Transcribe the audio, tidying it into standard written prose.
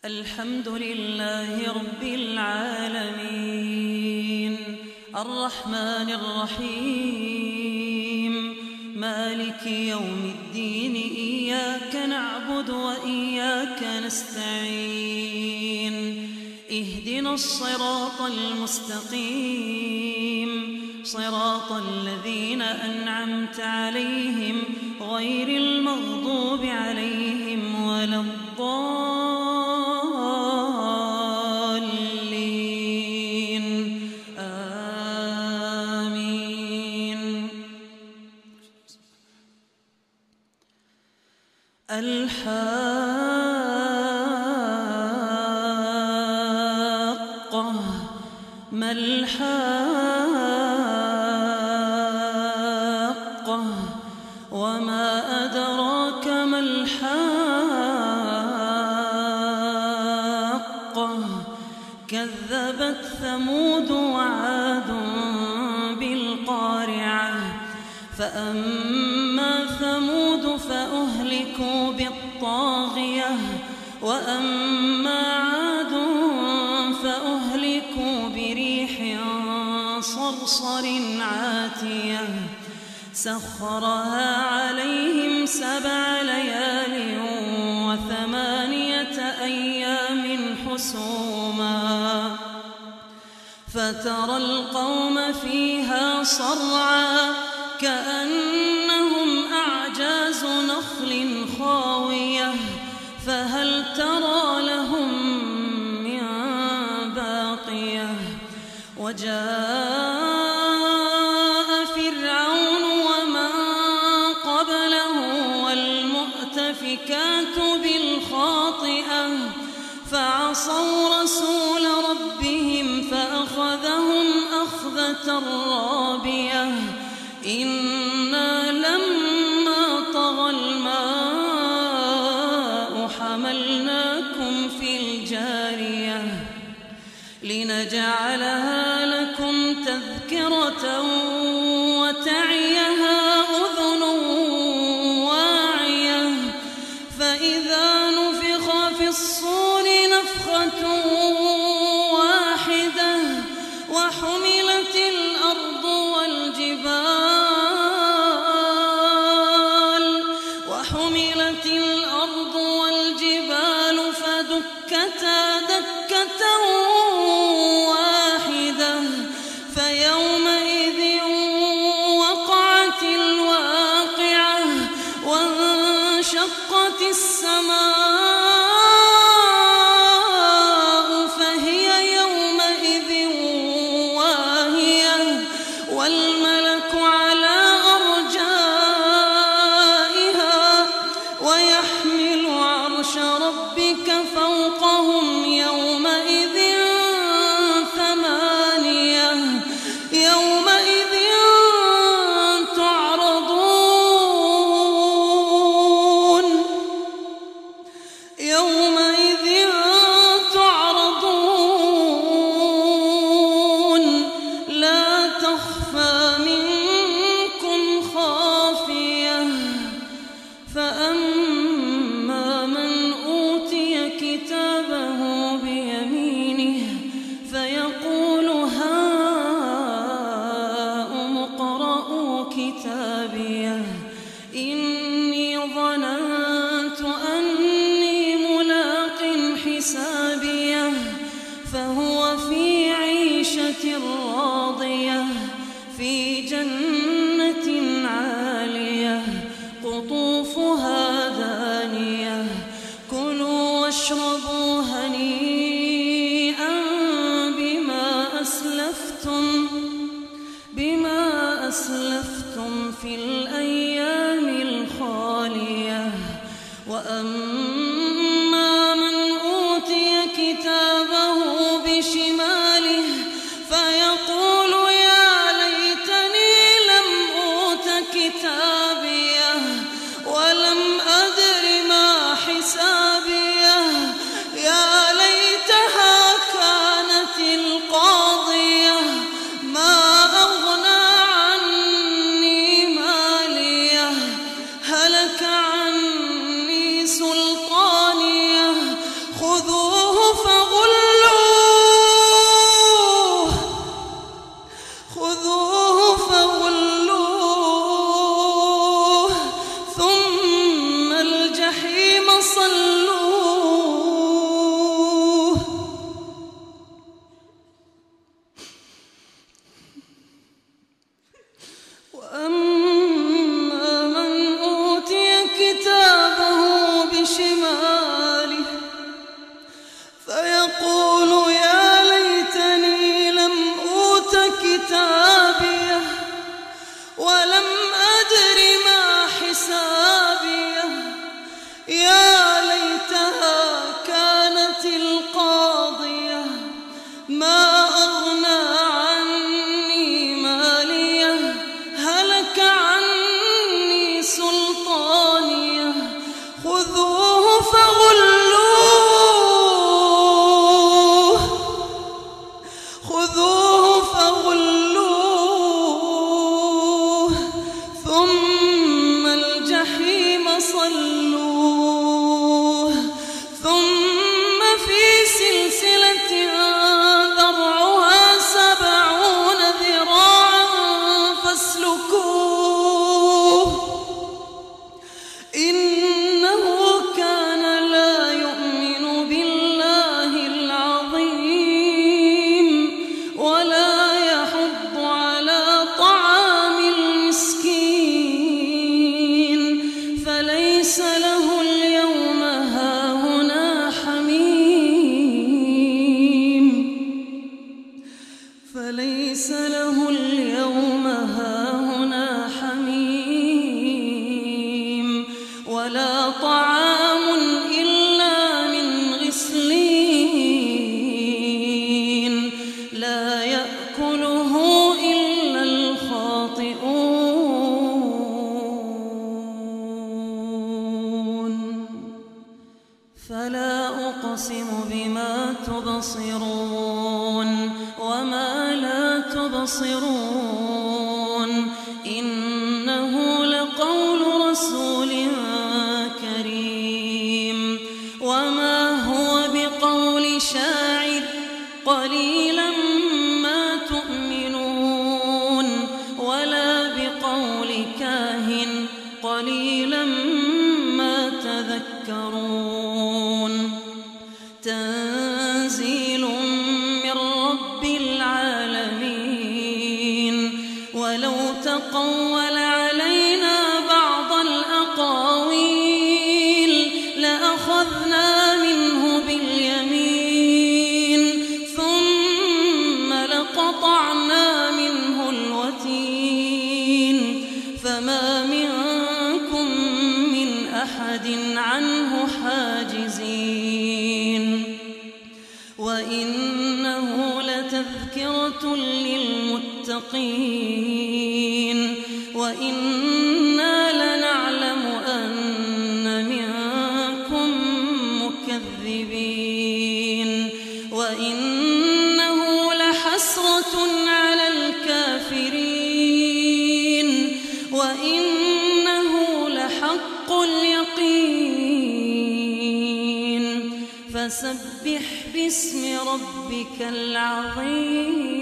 الحمد لله رب العالمين الرحمن الرحيم مالك يوم الدين إياك نعبد وإياك نستعين اهدنا الصراط المستقيم صراط الذين أنعمت عليهم غير المغضوب عليهم ولا الضالين آمين. الحاقة ما الحاقة وما أدراك ما الحاقة كذبت ثمود وعاد بالقارعة فأما ثمود فأهلكوا بالطاغية وأما عاد فأهلكوا بريح صرصر عاتية سخرها عليهم 7 ليال و8 أيام حسوما فترى القوم فيها صرعا كأنهم أعجاز نخل خاوية فهل ترى لهم من باقية وجاء فرعون ومن قبله والمؤتفكات بالخاطئة فعصوا رسول ربهم فأخذهم أخذة رابية إنا لما طغى الماء حملناكم في الجارية لنجعلها لكم تذكرة وتعيها أذن واعية فإذا نفخ في الصور نفخة واحدة وحملت الأرض والجبال فدكتا دكة واحدة فيومئذ وقعت الواقعة وانشقت السماء فهي يومئذ واهية والملك على أرجائها ويحمل عرش ربك فوقهم يومئذ 8 يومئذ تعرضون لا تخفى منكم خافية فأما من أوتي كتابه بيمينه فيقول هاؤم اقرءوا كتابيه إني ظننت أني ملاق حسابيه فهو في عيشة راضية في جنة عالية قطوفها دانية كلوا واشربوا هنيئا بما أسلفتم في الأيام الخالية وأما من أوتي كتابه بشماله فيقول يا ليتني لم أوت كتابيه ولم أدر ما حسابيه يا ليتها كانت القاضية ما أغنى عني ماليه هلك عني سلطانيه صلوه وأما من أوتي كتابه بشماله فيقول يا ليتني لم أوت كتابيه ولم أدر ما حسابيه يا ليتها كانت القاضية ما أغنى عني ماليه هلك عني سلطانيه خذوه فغلوه ثم الجحيم صلوه ثم في سلسلة ذرعها 70 ذراعا فاسلكوه إنه كان لا يؤمن بالله العظيم ولا يحض على طعام المسكين فليس له اليوم هاهنا حميم ولا طعام إلا من غسلين لا يأكله إلا الخاطئون فلا أقسم بما تبصرون وما لا تبصرون إنه لقول رسول كريم وما هو بقول شاعر قليلا ما تؤمنون ولا بقول كاهن قليلا ما تذكرون تنزيل من رب العالمين ولو تقول علينا بعض الأقاويل لأخذنا منه باليمين ثم لقطعنا منه الوتين فما منكم من أحد عنه حاجزين وإنه لتذكرة للمتقين وإنا لنعلم أن منكم مكذبين وإنه لحسرة على الكافرين وإنه لحق اليقين فسبح باسم ربك العظيم